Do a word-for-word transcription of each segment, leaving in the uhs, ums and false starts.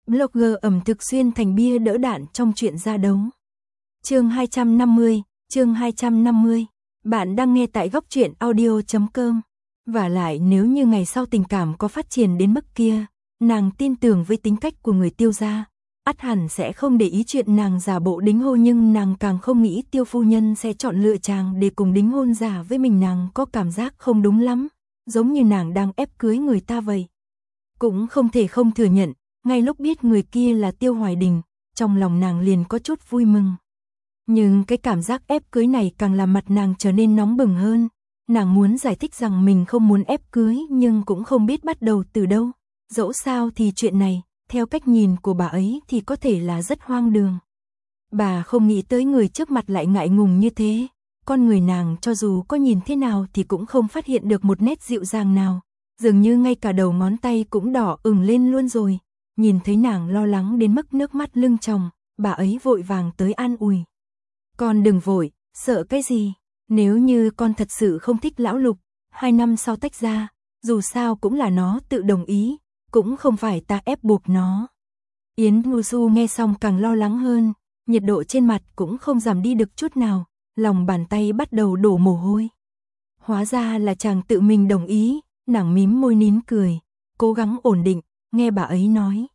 Blogger ẩm thực xuyên thành bia đỡ đạn trong chuyện ra đấu. Chương hai trăm năm mươi, chương hai trăm năm mươi. Bạn đang nghe tại góc truyện audio chấm com. Và lại nếu như ngày sau tình cảm có phát triển đến mức kia, nàng tin tưởng với tính cách của người Tiêu gia, ắt hẳn sẽ không để ý chuyện nàng giả bộ đính hôn, nhưng nàng càng không nghĩ Tiêu phu nhân sẽ chọn lựa chàng để cùng đính hôn giả với mình. Nàng có cảm giác không đúng lắm, giống như nàng đang ép cưới người ta vậy. Cũng không thể không thừa nhận, ngay lúc biết người kia là Tiêu Hoài Đình, trong lòng nàng liền có chút vui mừng. Nhưng cái cảm giác ép cưới này càng làm mặt nàng trở nên nóng bừng hơn. Nàng muốn giải thích rằng mình không muốn ép cưới nhưng cũng không biết bắt đầu từ đâu. Dẫu sao thì chuyện này, theo cách nhìn của bà ấy thì có thể là rất hoang đường. Bà không nghĩ tới người trước mặt lại ngại ngùng như thế. Con người nàng cho dù có nhìn thế nào thì cũng không phát hiện được một nét dịu dàng nào. Dường như ngay cả đầu ngón tay cũng đỏ ửng lên luôn rồi. Nhìn thấy nàng lo lắng đến mức nước mắt lưng tròng, bà ấy vội vàng tới an ủi. Con đừng vội, sợ cái gì? Nếu như con thật sự không thích lão Lục, hai năm sau tách ra, dù sao cũng là nó tự đồng ý, cũng không phải ta ép buộc nó. Yến Ngu Du nghe xong càng lo lắng hơn, nhiệt độ trên mặt cũng không giảm đi được chút nào, lòng bàn tay bắt đầu đổ mồ hôi. Hóa ra là chàng tự mình đồng ý, nàng mím môi nín cười, cố gắng ổn định, nghe bà ấy nói.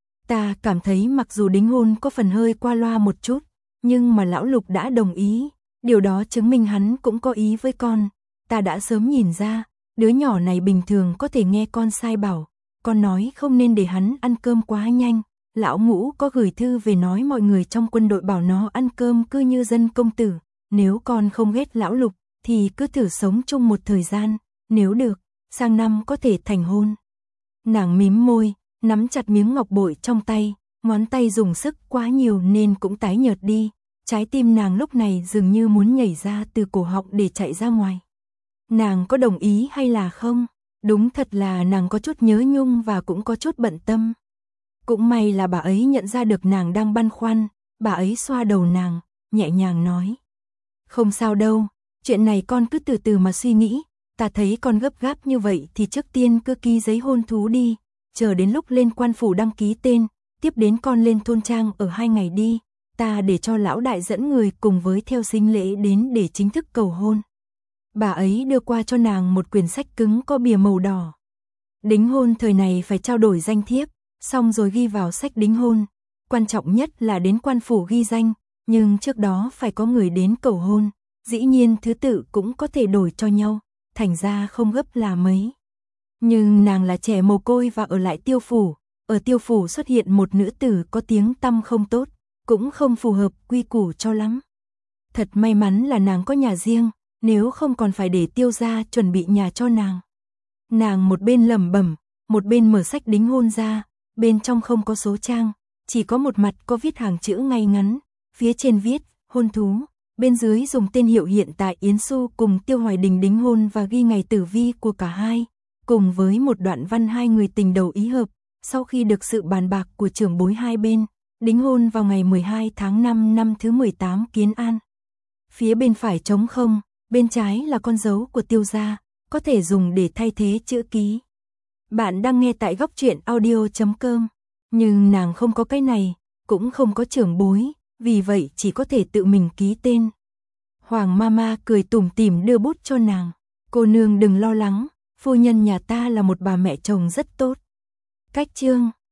Ta cảm thấy mặc dù đính hôn có phần hơi qua loa một chút, nhưng mà lão Lục đã đồng ý, điều đó chứng minh hắn cũng có ý với con. Ta đã sớm nhìn ra, đứa nhỏ này bình thường có thể nghe con sai bảo, con nói không nên để hắn ăn cơm quá nhanh. Lão Ngũ có gửi thư về nói mọi người trong quân đội bảo nó ăn cơm cứ như dân công tử. Nếu con không ghét lão Lục, thì cứ thử sống chung một thời gian, nếu được, sang năm có thể thành hôn. Nàng mím môi, nắm chặt miếng ngọc bội trong tay, ngón tay dùng sức quá nhiều nên cũng tái nhợt đi. Trái tim nàng lúc này dường như muốn nhảy ra từ cổ họng để chạy ra ngoài. Nàng có đồng ý hay là không? Đúng thật là nàng có chút nhớ nhung và cũng có chút bận tâm. Cũng may là bà ấy nhận ra được nàng đang băn khoăn, bà ấy xoa đầu nàng, nhẹ nhàng nói. Không sao đâu, chuyện này con cứ từ từ mà suy nghĩ, ta thấy con gấp gáp như vậy thì trước tiên cứ ký giấy hôn thú đi, chờ đến lúc lên quan phủ đăng ký tên, tiếp đến con lên thôn trang ở hai ngày đi, ta để cho lão đại dẫn người cùng với theo sính lễ đến để chính thức cầu hôn. Bà ấy đưa qua cho nàng một quyển sách cứng có bìa màu đỏ. Đính hôn thời này phải trao đổi danh thiếp, xong rồi ghi vào sách đính hôn. Quan trọng nhất là đến quan phủ ghi danh, nhưng trước đó phải có người đến cầu hôn. Dĩ nhiên thứ tự cũng có thể đổi cho nhau, thành ra không gấp là mấy. Nhưng nàng là trẻ mồ côi và ở lại Tiêu phủ, ở Tiêu phủ xuất hiện một nữ tử có tiếng tăm không tốt, cũng không phù hợp quy củ cho lắm. Thật may mắn là nàng có nhà riêng, nếu không còn phải để Tiêu gia chuẩn bị nhà cho nàng. Nàng một bên lẩm bẩm, một bên mở sách đính hôn ra, bên trong không có số trang, chỉ có một mặt có viết hàng chữ ngay ngắn, phía trên viết hôn thú, bên dưới dùng tên hiệu hiện tại Yến Xu cùng Tiêu Hoài Đình đính hôn và ghi ngày tử vi của cả hai, cùng với một đoạn văn hai người tình đầu ý hợp, sau khi được sự bàn bạc của trưởng bối hai bên, đính hôn vào ngày mười hai tháng năm năm thứ mười tám Kiến An. Phía bên phải trống không, bên trái là con dấu của Tiêu gia, có thể dùng để thay thế chữ ký. Bạn đang nghe tại góc truyện audio chấm com, nhưng nàng không có cái này, cũng không có trưởng bối, vì vậy chỉ có thể tự mình ký tên. Hoàng Mama cười tủm tỉm đưa bút cho nàng, cô nương đừng lo lắng, phu nhân nhà ta là một bà mẹ chồng rất tốt. Cách chương